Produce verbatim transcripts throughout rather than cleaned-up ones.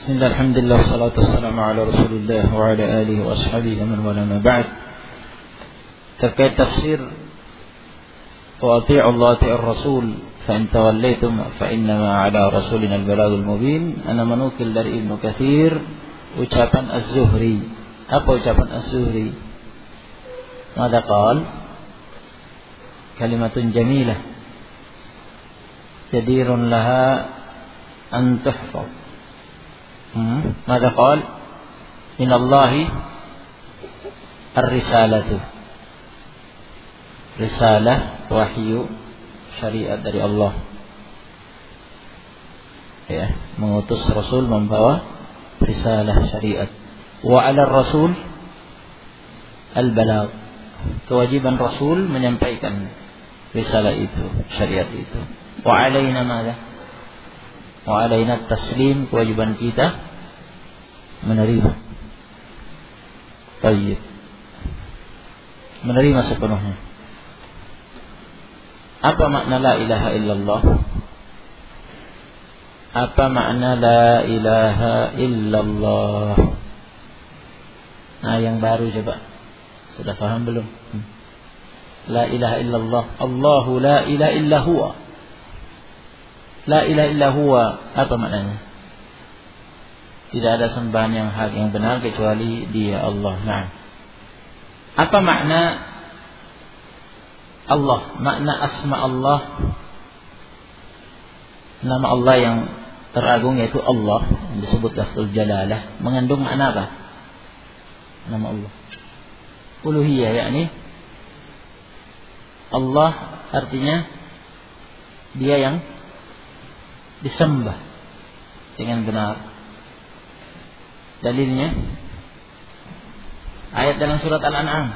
Bismillah, alhamdulillah, salatu wassalamu ala rasulillah wa ala alihi wa ashabihi man wala ma ba'd. Terkait tafsir wa ati'u Allah ati'ur rasul fa in tawallaytum fa innama ala rasulina al-balagul mubin. Ana menukil dari Ibnu Katsir ucapan Az-Zuhri. Apa ucapan Az-Zuhri? Mada qal? Kalimatun jamilah jadirun laha an tuhfaz. ماذا قال من الله الرسالة رسالة وحي syariat dari Allah, ya, mengutus Rasul membawa risalah syariat. Wa 'ala Rasul al-balagh, kewajiban Rasul menyampaikan risalah itu, syariat itu. Wa 'alaina madza? Wa 'alaina taslim, kewajiban kita menerima. Baik. Menerima sepenuhnya. Apa makna la ilaha illallah? Apa makna la ilaha illallah? Nah, yang baru coba. Sudah paham belum? Hmm. La ilaha illallah. Allahu la ilaha illa huwa. La ilaha illa huwa. Apa maknanya? Tidak ada sembahan yang hak yang benar kecuali Dia, Allah. Nah, apa makna Allah? Makna asma Allah, nama Allah yang teragung yaitu Allah, yang disebut lafzul jalalah, mengandung makna apa? Nama Allah uluhiyah, yakni Allah artinya Dia yang disembah dengan benar. Dalilnya ayat dalam surat Al-An'am,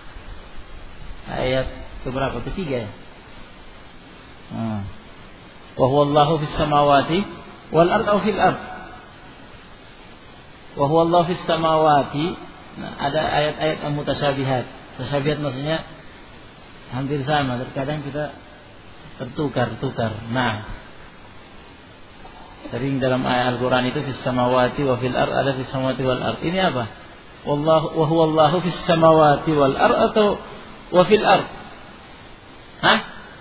ayat keberapa? Ketiga ya. Hmm. Wa huwa Allahu fis samawati wal ardi aw fil ard. Wa huwa Allahu fis samawati. Nah, ada ayat-ayat yang mutasyabihat. Mutasyabihat maksudnya hampir sama, terkadang kita tertukar-tukar. Nah, sering dalam ayat Al-Quran itu fis samawati wa fil ard, ada fis samawati wal ard. Ini apa? Wallahu wa huwa Allahu fis samawati wal ard atau wa fil ard? Hah?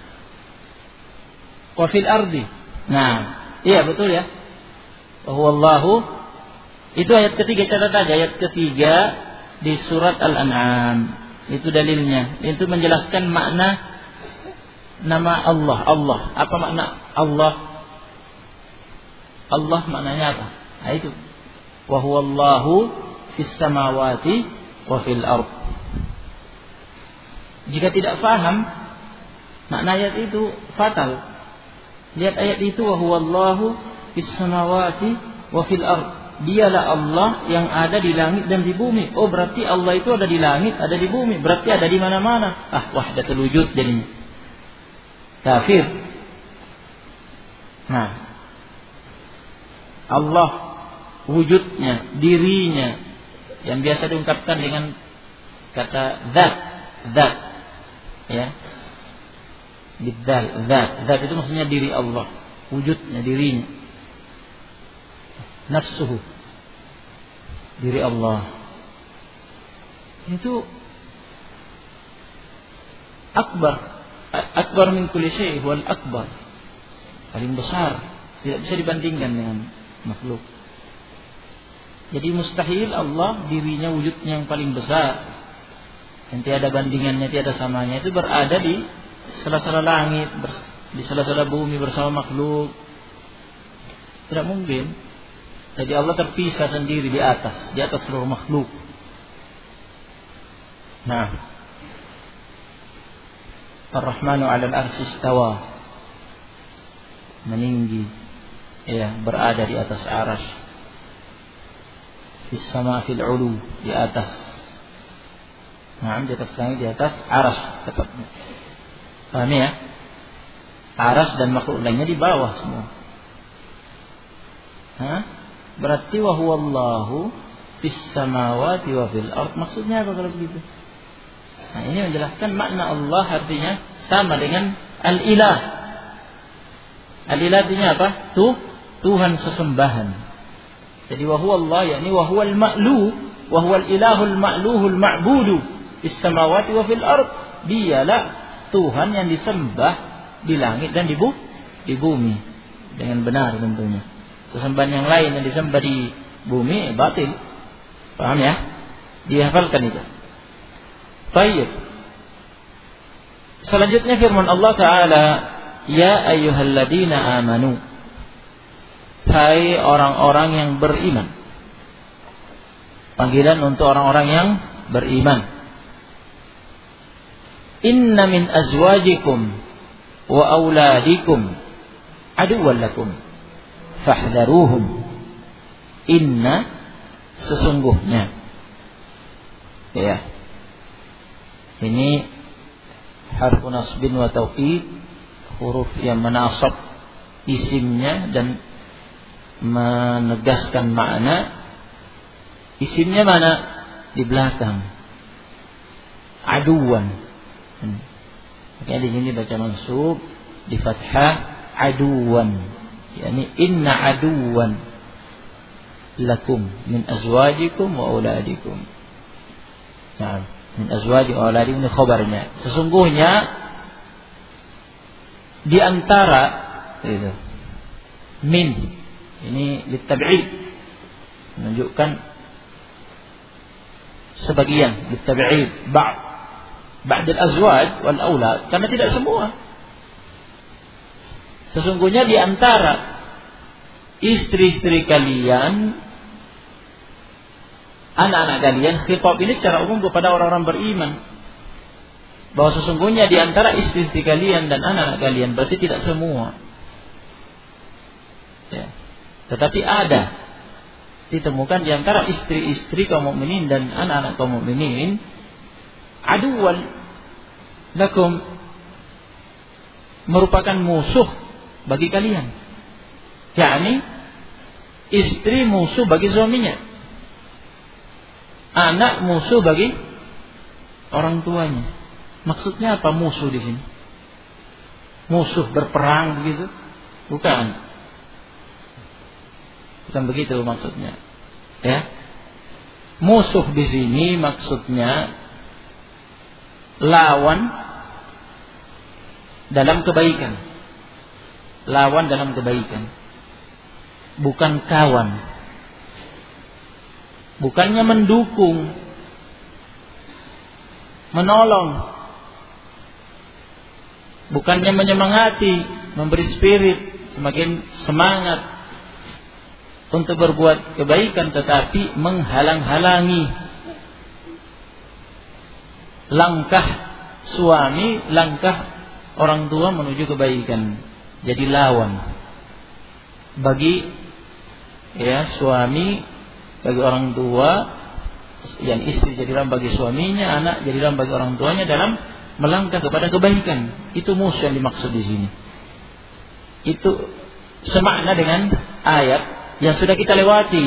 Wa fil ardi. Nah, iya betul ya. Wa huwa Allahu, itu ayat ketiga, catat aja ayat ketiga di surat Al-An'am. Itu dalilnya. Itu menjelaskan makna nama Allah. Allah. Apa makna Allah? Allah maknanya apa? Nah, itu. Wa huwa Allahu fis samawati wa fil ard. Jika tidak faham makna ayat itu, fatal. Lihat ayat itu, wa huwa Allahu fis samawati wa fil ard. Dialah Allah yang ada di langit dan di bumi. Oh, berarti Allah itu ada di langit, ada di bumi. Berarti ada di mana-mana. Ah, wahdatul wujud jadinya. Kafir. Nah, Allah wujudnya, dirinya, yang biasa diungkapkan dengan kata zat, zat, ya, bidzal, zat, zat itu maksudnya diri Allah, wujudnya, dirinya, nafsuhu, diri Allah, itu akbar, akbar min kulli syai', wal akbar, paling besar, tidak bisa dibandingkan dengan makhluk. Jadi mustahil Allah dirinya, wujudnya yang paling besar, yang tiada bandingannya, tiada samanya, itu berada di sela-sela langit, di sela-sela bumi bersama makhluk. Tidak mungkin. Jadi Allah terpisah sendiri di atas, di atas seluruh makhluk. Nah, Ar-Rahmanu 'alal 'arsy istawa, meninggi, ya, berada di atas arsy. Fis sama fil ulu, di atas. Nah, di atas langit, di atas arsy tepatnya. Paham ya? Arsy dan makhluk lainnya di bawah semua. Hah? Berarti wa huwa Allahu fis samawati wa fil ard. Maksudnya apa kalau begitu? Nah, ini menjelaskan makna Allah artinya sama dengan al-ilah. Al-ilah artinya apa? Tuh, Tuhan sesembahan. Jadi wa huwa Allah yakni wa huwal ma'lu wa huwal ilahul ma'luhul ma'budu fis samawati wa fil ard. Dialah Tuhan yang disembah di langit dan di bu di bumi dengan benar tentunya. Sesembahan yang lain yang disembah di bumi batil. Paham ya? Dihafalkan itu. Baik. Selanjutnya firman Allah Ta'ala, ya ayyuhalladzina amanu, hai orang-orang yang beriman. Panggilan untuk orang-orang yang beriman. Inna min azwajikum wa auladikum aduwwan lakum fahdharuhum. Inna, sesungguhnya. Ya. Ini harfu nasbin wa tauqid, huruf yang menasab isimnya dan menegaskan makna. Isimnya mana? Di belakang. Aduwan. Hmm. Makanya di sini baca mansub di fathah aduwan. Yani inna aduwan lakum min azwajikum wa auladikum. Nah, min azwaji wa auladikum ini khabarnya. Sesungguhnya di antara itu min ini litab'id, menunjukkan sebagian, litab'id, ba'd ba'd al-azwaj wal aulad, karena tidak semua. Sesungguhnya di antara istri-istri kalian, anak-anak kalian, khitab ini secara umum kepada orang-orang beriman. Bahwa sesungguhnya di antara istri-istri kalian dan anak-anak kalian, berarti tidak semua. Ya. Tetapi ada ditemukan di antara istri-istri kaum mukminin dan anak-anak kaum mukminin aduwwal lakum, merupakan musuh bagi kalian. yakni istri musuh bagi suaminya, anak musuh bagi orang tuanya. Maksudnya apa musuh di sini? Musuh berperang begitu? Bukan. Bukan begitu maksudnya. Ya. Musuh di sini maksudnya lawan dalam kebaikan. Lawan dalam kebaikan. Bukan kawan. Bukannya mendukung, menolong, bukannya menyemangati, memberi spirit, semakin semangat untuk berbuat kebaikan, tetapi menghalang-halangi langkah suami, langkah orang tua menuju kebaikan. Jadi lawan bagi ya suami, bagi orang tua, yang istri jadi lawan bagi suaminya, anak jadi lawan bagi orang tuanya dalam melangkah kepada kebaikan. Itu musuh yang dimaksud di sini. Itu semakna dengan ayat yang sudah kita lewati.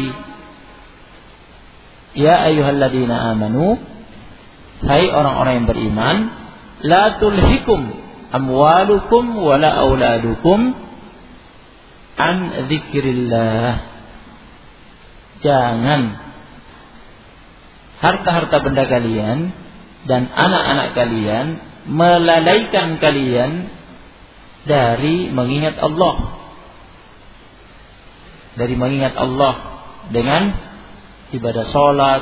Ya ayyuhalladzina amanu, hai orang-orang yang beriman, la tulhikum amwalukum wala auladukum an dzikrillah. Jangan harta-harta benda kalian dan anak-anak kalian melalaikan kalian dari mengingat Allah. Dari mengingat Allah dengan ibadah salat,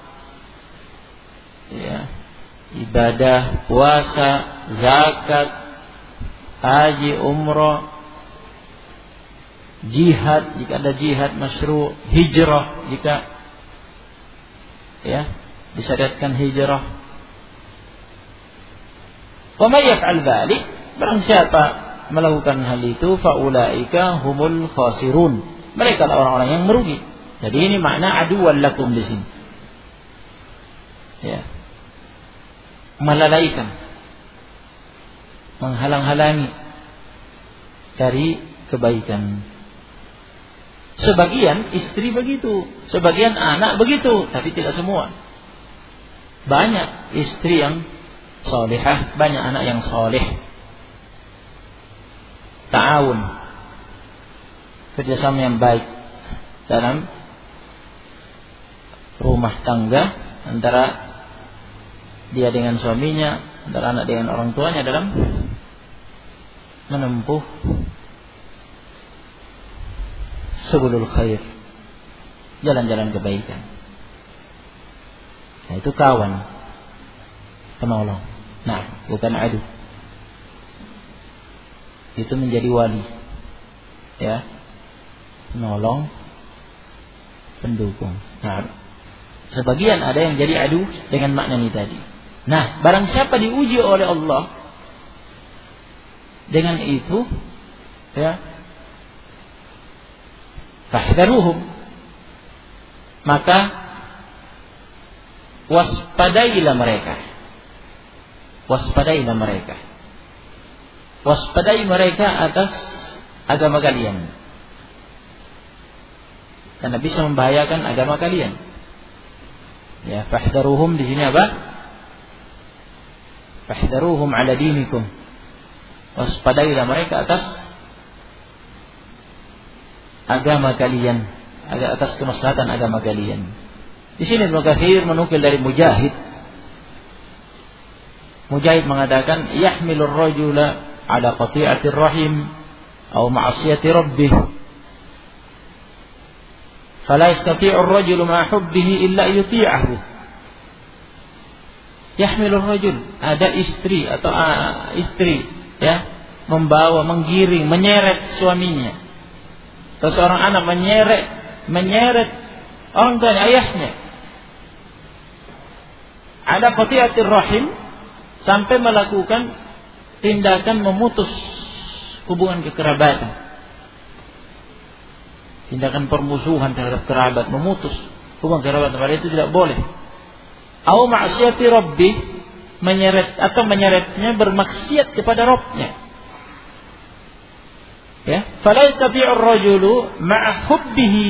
ya, ibadah puasa, zakat, haji, umrah, jihad jika ada jihad masyru', hijrah jika ya disyariatkan hijrah. Wa may yaf'al dzalik, barang siapa melakukan hal itu, faulaika humul khasirun, mereka adalah orang-orang yang merugi. Jadi ini makna aduwwan lakum di sini. Ya. Melalaikan, menghalang-halangi dari kebaikan. Sebagian istri begitu, sebagian anak begitu, tapi tidak semua. Banyak istri yang salihah, banyak anak yang saleh. Ta'awun, kerjasama yang baik dalam rumah tangga antara dia dengan suaminya, antara anak dengan orang tuanya dalam menempuh subulul khair, jalan-jalan kebaikan. Nah, itu kawan, penolong. Nah, bukan adu. Itu menjadi wali, ya, penolong, pendukung. Nah, sebagian ada yang jadi adu dengan makna ini tadi. Nah, barang siapa diuji oleh Allah dengan itu, ya, fahdharuhum, maka waspadailah mereka. Waspadailah mereka. Waspadai mereka atas agama kalian. Karena bisa membahayakan agama kalian. Ya, fahdharuhum di sini apa? Fahdharuhum ala dinikum. Waspadailah mereka atas agama kalian, atas kemaslahatan agama kalian. Di sini Ibnu Katsir menukil dari Mujahid. Mujahid mengatakan, yahmilur rajula ala qati'atir rahim atau ma'siyati rabbih. Fala yastati'u ar-rajulu ma hubbihi illa yuti'ahu. Yahmilur rajul, ada istri atau uh, istri, ya, membawa, menggiring, menyeret suaminya. Atau seorang anak menyeret, menyeret orang tuanya, ayahnya. Ada qati'atir rahim, sampai melakukan tindakan memutus hubungan kekerabatan, tindakan permusuhan terhadap kerabat, memutus hubungan kerabat, pada itu tidak boleh. Au ma'siyati rabbih, menyeret atau menyeretnya bermaksiat kepada Rabbnya. Ya, fala yastati'u ar-rajulu ma'a hubbihi,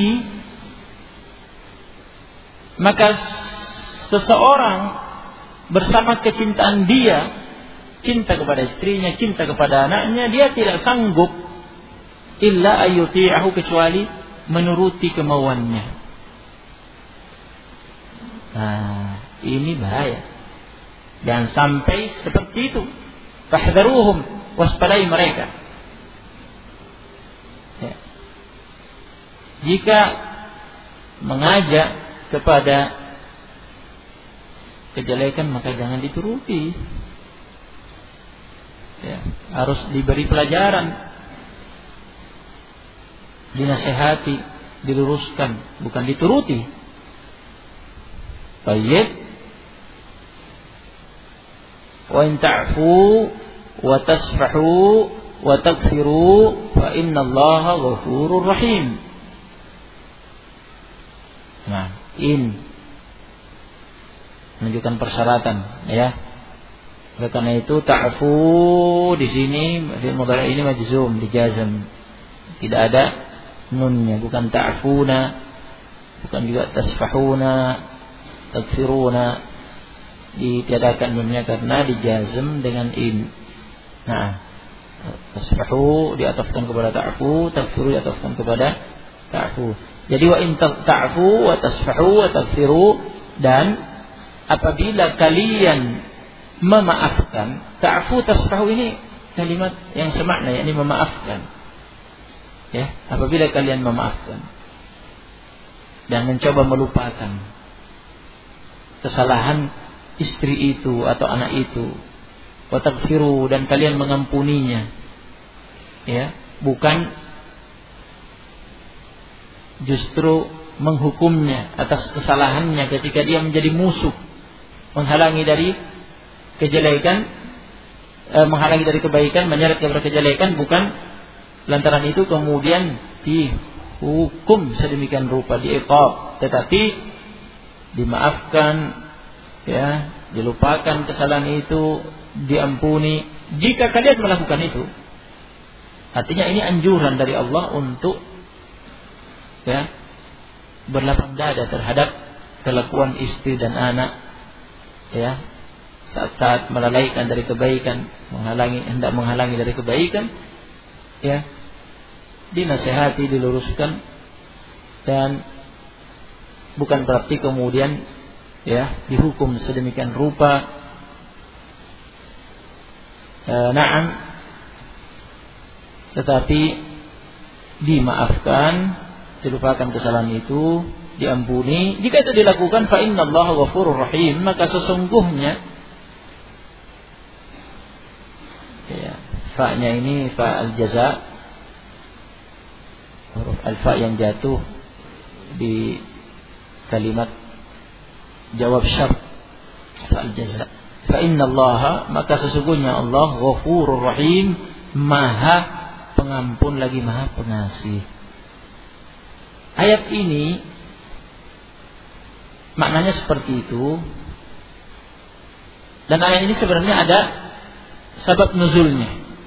maka seseorang bersama kecintaan dia, cinta kepada istrinya, cinta kepada anaknya, dia tidak sanggup illa ayyuti'ahu, kecuali menuruti kemauannya. Nah, ini bahaya. Jangan sampai seperti itu. Fahdharuhum, waspadai mereka. Ya. Jika mengajak kepada kejelekan, maka jangan dituruti. Ya, harus diberi pelajaran, dinasehati, diluruskan, bukan dituruti. Baik. Wa in ta'fu wa tasfahu wa taghfiru fa innallaha ghafurur rahim. Nah, in menunjukkan persyaratan, ya. Oleh karena itu ta'fu di sini fi'il mudhari ini majzum, dijazm. Tidak ada nunnya, bukan ta'funa, bukan juga tasfahuna, taghfiruna. Ditiadakan nunnya karena dijazm dengan in. Nah, tasfahu diatafkan kepada ta'fu, taghfiru diatafkan kepada ta'fu. Jadi wa in ta'fu wa tasfahu wa taghfiru, dan apabila kalian memaafkan, ta'fu tasfahu ini kalimat yang semakna, yakni memaafkan. Ya, apabila kalian memaafkan dan mencoba melupakan kesalahan istri itu atau anak itu, wa taghfiru, dan kalian mengampuninya, ya, bukan justru menghukumnya atas kesalahannya ketika dia menjadi musuh, menghalangi dari kejelekan, eh, menghalangi dari kebaikan, menyeret kepada kejelekan, bukan lantaran itu kemudian dihukum sedemikian rupa, diiqab, tetapi dimaafkan, ya, dilupakan kesalahan itu, diampuni jika kalian melakukan itu. Artinya ini anjuran dari Allah untuk, ya, berlapang dada terhadap kelakuan istri dan anak, ya, saat-saat melalaikan dari kebaikan, menghalangi, hendak menghalangi dari kebaikan, ya, dinasihati, diluruskan, dan bukan berarti kemudian ya dihukum sedemikian rupa. E, na'am, tetapi dimaafkan, dilupakan kesalahan itu, diampuni. Jika itu dilakukan, fa innallaha ghafurur rahim, maka sesungguhnya ya, fa-nya ini fa al-jaza, huruf alfa yang jatuh di kalimat jawab syarat, fa al-jaza. Fa innallaha, maka sesungguhnya Allah ghafurur rahim, maha pengampun lagi maha pengasih. Ayat ini maknanya seperti itu. Dan ayat ini sebenarnya ada sabab nuzulnya.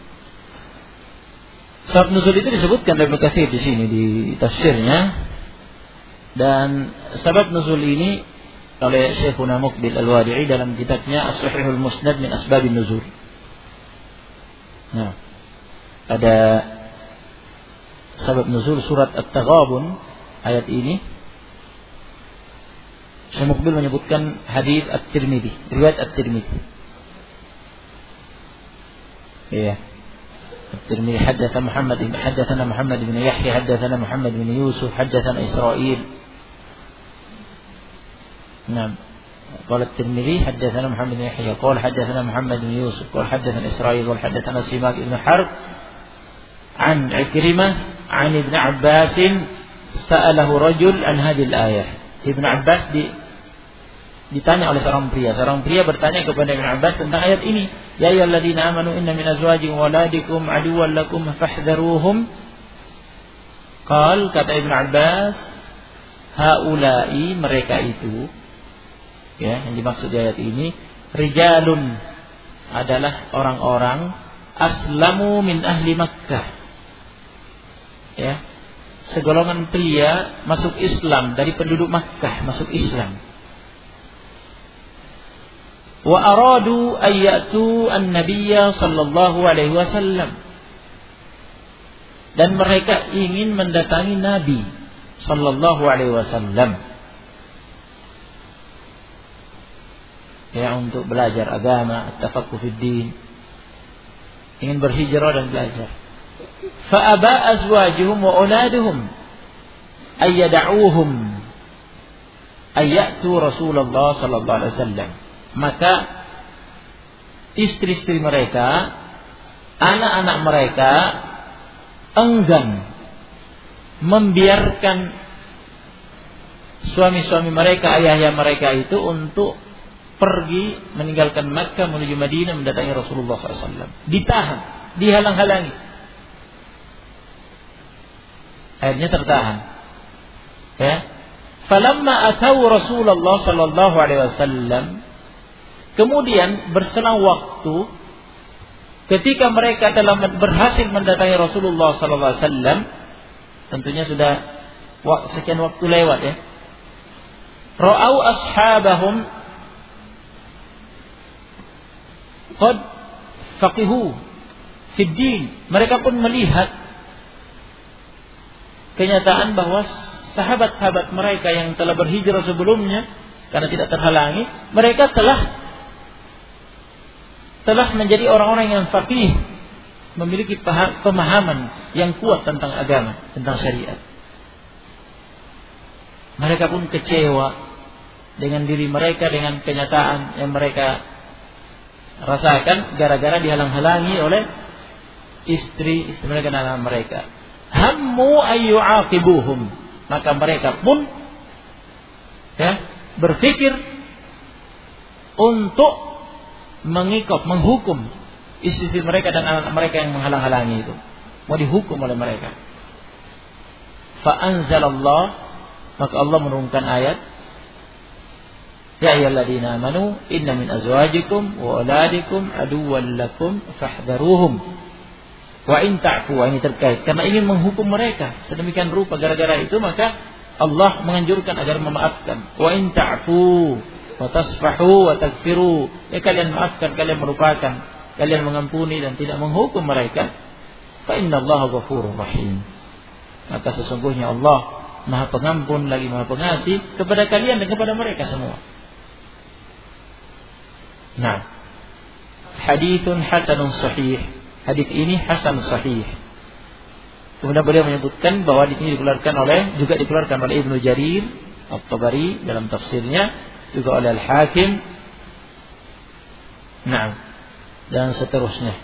Sabab nuzul itu disebutkan oleh Ibnu Katsir di sini di tafsirnya. Dan sabab nuzul ini oleh Syekhuna Muqbil Al-Wadi'i dalam kitabnya As-Sahihul Musnad min Asbabin Nuzul. Nah, ada sabab nuzul surat At-Taghabun ayat ini. Syekh Muqbil menyebutkan hadis At-Tirmidzi, riwayat At-Tirmidzi. Iya. At-Tirmidzi haddatsa Muhammad bin haddatsana Muhammad bin Yahya haddatsana Muhammad bin Yusuf haddatsana Israil. نعم قال الترمذي حدثنا محمد بن يحيى قال حدثنا محمد بن يوسف قال حدثنا إسرائيل قال حدثنا سماك بن حرب عن عكرمة عن ابن عباس سأله رجل عن هذه الآية. Ibn Abbas di, ditanya oleh seorang pria. Seorang pria bertanya kepada Ibn Abbas tentang ayat ini. Ya ayyuhalladzina amanu inna min azwajikum wa auladikum aduwwan lakum fahdharuhum. Qal, kata Ibn Abbas, haula'i, mereka itu, ya, yang dimaksud di ayat ini, rijalun, adalah orang-orang aslamu min ahli Makkah, ya, segolongan pria masuk Islam dari penduduk Makkah, masuk Islam. Wa aradu ayyatu an-nabiyya sallallahu alaihi wasallam, dan mereka ingin mendatangi Nabi sallallahu alaihi wasallam, ya, untuk belajar agama, tafaqquh fid din, ingin berhijrah dan belajar. Fa aba azwajuhum wa auladuhum ayyad'uhum ayyatu Rasulullah sallallahu alaihi wasallam. Maka istri-istri mereka, anak-anak mereka enggan membiarkan suami-suami mereka, ayah-ayah mereka itu untuk pergi meninggalkan Makkah menuju Madinah mendatangi Rasulullah sallallahu alaihi wasallam. Ditahan, dihalang-halangi. Akhirnya tertahan. Ya. Falamma atau Rasulullah sallallahu alaihi wasallam, kemudian berselang waktu, ketika mereka telah berhasil mendatangi Rasulullah sallallahu alaihi wasallam, tentunya sudah sekian waktu lewat, ya. Ra'au ashabahum qad faqihu fid din. Mereka pun melihat kenyataan bahwa sahabat-sahabat mereka yang telah berhijrah sebelumnya, karena tidak terhalangi, mereka telah telah menjadi orang-orang yang faqih, memiliki pemahaman yang kuat tentang agama, tentang syariat. Mereka pun kecewa dengan diri mereka, dengan kenyataan yang mereka rasakan gara-gara dihalang-halangi oleh istri istri mereka dan anak mereka. Hammu ayyu'aqibuhum, maka mereka pun, ya, berpikir untuk mengikop, menghukum istri mereka dan anak mereka yang menghalang-halangi itu, mau dihukum oleh mereka. Fa anzalallah, maka Allah menurunkan ayat, ya ayyuhalladzina amanu inna min azwajikum wa auladikum aduwwan lakum fahdharuhum wa in ta'fu. Ini terkait karena ingin menghukum mereka sedemikian rupa, gara-gara itu maka Allah menganjurkan agar memaafkan. Wa in ta'fu wa tasfahu wa taghfiru, ya, kalian maafkan, kalian melupakan, kalian mengampuni dan tidak menghukum mereka, fa innallaha ghafurur rahim, maka sesungguhnya Allah Maha Pengampun lagi Maha Pengasih kepada kalian dan kepada mereka semua. Nah, hadithun hasanun sahih. Hadits ini hasan sahih. Kemudian beliau menyebutkan bahwa hadits ini dikeluarkan oleh juga dikeluarkan oleh Ibnu Jarir At-Tabari dalam tafsirnya, juga oleh Al-Hakim. Nah, dan seterusnya.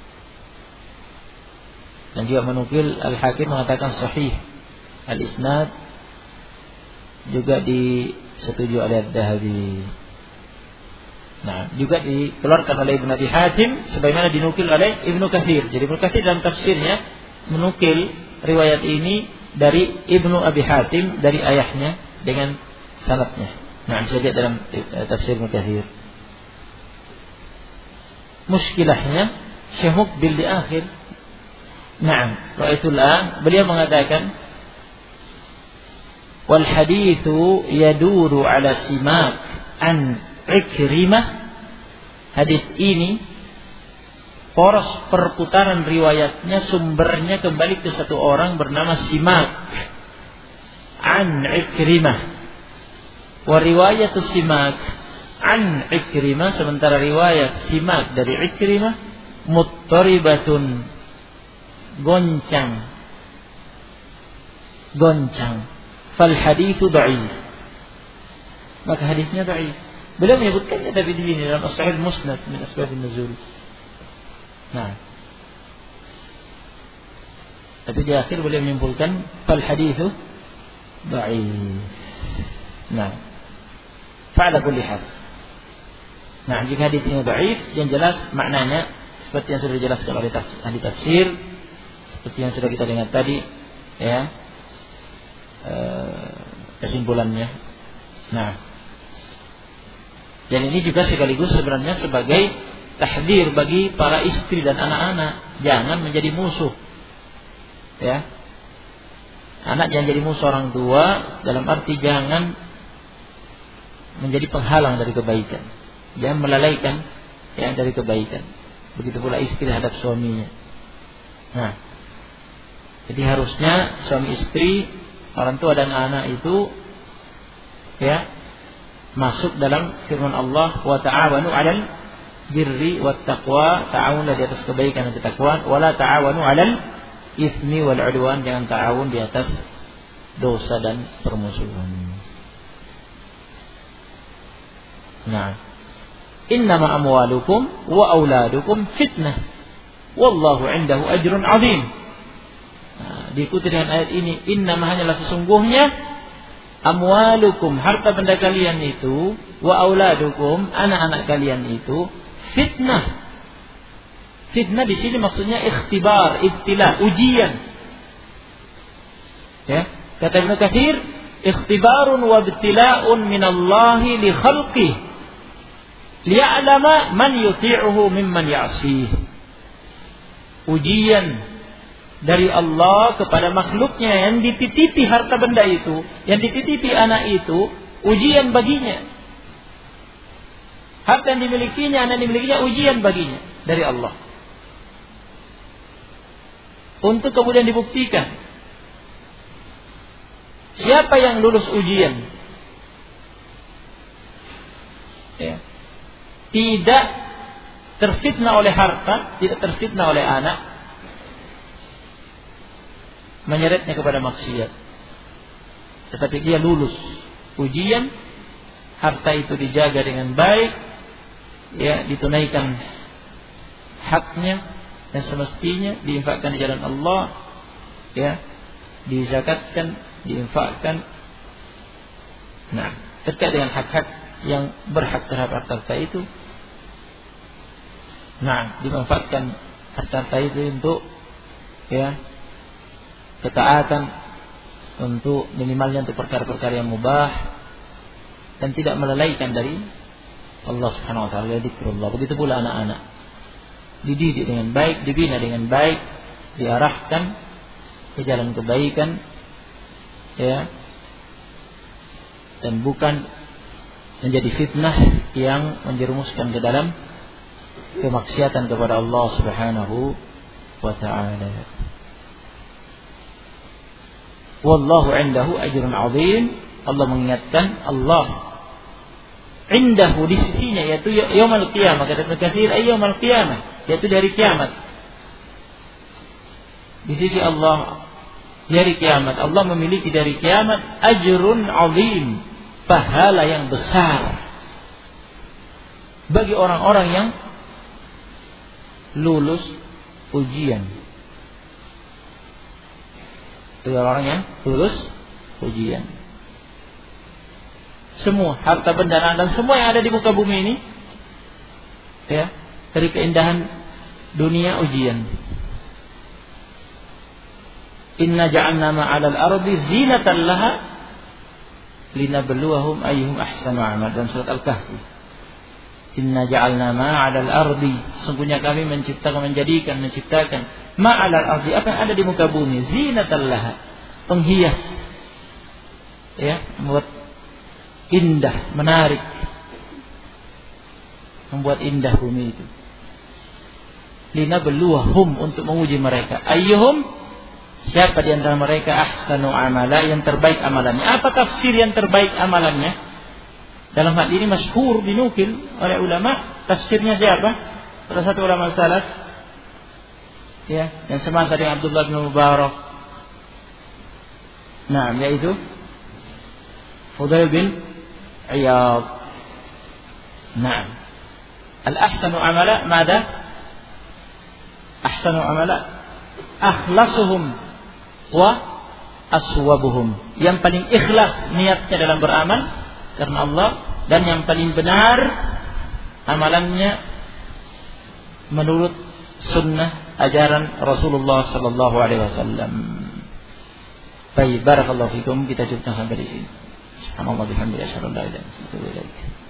Dan juga menukil Al-Hakim mengatakan sahih. Al-Isnad juga disetujui oleh Ad-Dahabi. Nah, juga dikeluarkan oleh Ibnu Abi Hatim sebagaimana dinukil oleh Ibnu Katsir. Jadi Ibnu Katsir dalam tafsirnya menukil riwayat ini dari Ibnu Abi Hatim dari ayahnya dengan sanadnya. Nah, bisa lihat dalam tafsir Ibnu Katsir. Muskilahnya Syekh Muqbil di akhir. Nah, ra'aitullah beliau mengatakan wal haditsu yaduru ala simak an Ikrimah. Hadis ini poros perputaran riwayatnya sumbernya kembali ke satu orang bernama Simak an Ikrimah. Wa riwayat Simak an Ikrimah, sementara riwayat Simak dari Ikrimah muttaribatun, goncang goncang fal haditsu dhaif, maka hadisnya dhaif. Beliau menyebutkannya tapi di sini dalam As-Sahih Musnad min asbabun nuzul. Nah, tapi di akhir beliau menyimpulkan fal haditsu dhaif. Nah, fa'ala kulli hal. Nah, jika hadis ini dhaif, yang jelas maknanya seperti yang sudah dijelaskan oleh ahli tafsir, seperti yang sudah kita dengar tadi, ya, e, kesimpulannya. Nah, dan ini juga sekaligus sebenarnya sebagai tahdzir bagi para istri dan anak-anak, jangan menjadi musuh. Ya. Anak jangan jadi musuh orang tua, dalam arti jangan menjadi penghalang dari kebaikan. Jangan melalaikan ya dari kebaikan. Begitu pula istri terhadap suaminya. Nah, jadi harusnya suami istri, orang tua dan anak itu ya masuk dalam firman Allah, wa ta'awanu 'alal birri wat taqwa, ta'awunlah di atas kebaikan dan ketakwaan, wa la ta'awanu 'alal itsmi wal 'udwan, jangan ta'awun di atas dosa dan permusuhan. Nah, innama amwalukum wa auladukum fitnah wallahu 'indahu ajrun 'azim. Nah, diikuti dengan ayat ini, innama hanyalah sesungguhnya amwalukum, harta benda kalian itu, wa auladukum, anak-anak kalian itu fitnah. Fitnah di sini maksudnya ikhtibar, ibtila, ujian. Ya, kata Ibnu Katsir, ikhtibarun wa ibtila'un minallahi li khalqih liya'lama man yuti'uhu mimman ya'sih. Ujian dari Allah kepada makhluknya yang dititipi harta benda itu, yang dititipi anak itu, ujian baginya. Harta yang dimilikinya, anak yang dimilikinya, ujian baginya dari Allah. Untuk kemudian dibuktikan siapa yang lulus ujian, ya, tidak terfitnah oleh harta, tidak terfitnah oleh anak, menyeretnya kepada maksiat, tetapi dia lulus ujian, harta itu dijaga dengan baik, ya, ditunaikan haknya dan semestinya, diinfakkan di jalan Allah, ya, dizakatkan, diinfakkan. Nah, terkait dengan hak-hak yang berhak terhadap harta itu, nah, dimanfaatkan harta itu untuk ya ketaatan, untuk minimalnya untuk perkara-perkara yang mubah, dan tidak melalaikan dari Allah Subhanahu wa taala, zikrullah. Begitu pula anak-anak, dididik dengan baik, dibina dengan baik, diarahkan ke jalan kebaikan, ya, dan bukan menjadi fitnah yang menjerumuskan ke dalam kemaksiatan kepada Allah Subhanahu wa taala. Wallahu indahu ajrun 'adzim. Allah mengingatkan Allah indahu di sisinya yaitu yaumul qiyamah, kata Ibnu Katsir ay yaumul qiyamah, yaitu dari kiamat. Di sisi Allah dari kiamat, Allah memiliki dari kiamat ajrun 'adzim, pahala yang besar bagi orang-orang yang lulus ujian. Bagi orang yang lulus ujian. Semua harta benda dan semua yang ada di muka bumi ini, ya, dari keindahan dunia ujian. Inna ja'alna ma'alal ardi zinatan laha linabluwahum ayyuhum ahsanu amal, dalam surat Al-Kahfi. Inna ja'alna ma'alal ardi, sesungguhnya kami menciptakan, menjadikan, menciptakan ma'alal ardi, apa yang ada di muka bumi, zinatan laha, penghias, ya, membuat indah, menarik, membuat indah bumi itu. Linabluwahum, untuk menguji mereka, ayyuhum, siapa di antara mereka ahsanu amala, yang terbaik amalannya. Apa tafsir yang terbaik amalannya? Dalam hal ini masyhur dinukil oleh ulama, tafsirnya siapa? Salah satu ulama salaf, ya, yang semasa dengan Abdullah bin Mubarak. Nah, yaitu Fudail bin Iyad. Nah, al-ahsanu amala mada? Ahsanu amala akhlasuhum wa aswabuhum, yang paling ikhlas niatnya dalam beramal karena Allah, dan yang paling benar amalannya menurut sunnah ajaran Rasulullah sallallahu alaihi wasallam. Baik, barakallahu fikum, kita cukupkan sampai di sini. Subhanallah bihamdihi asyhadu an la ilaha illa anta astaghfiruka wa atubu ilaik.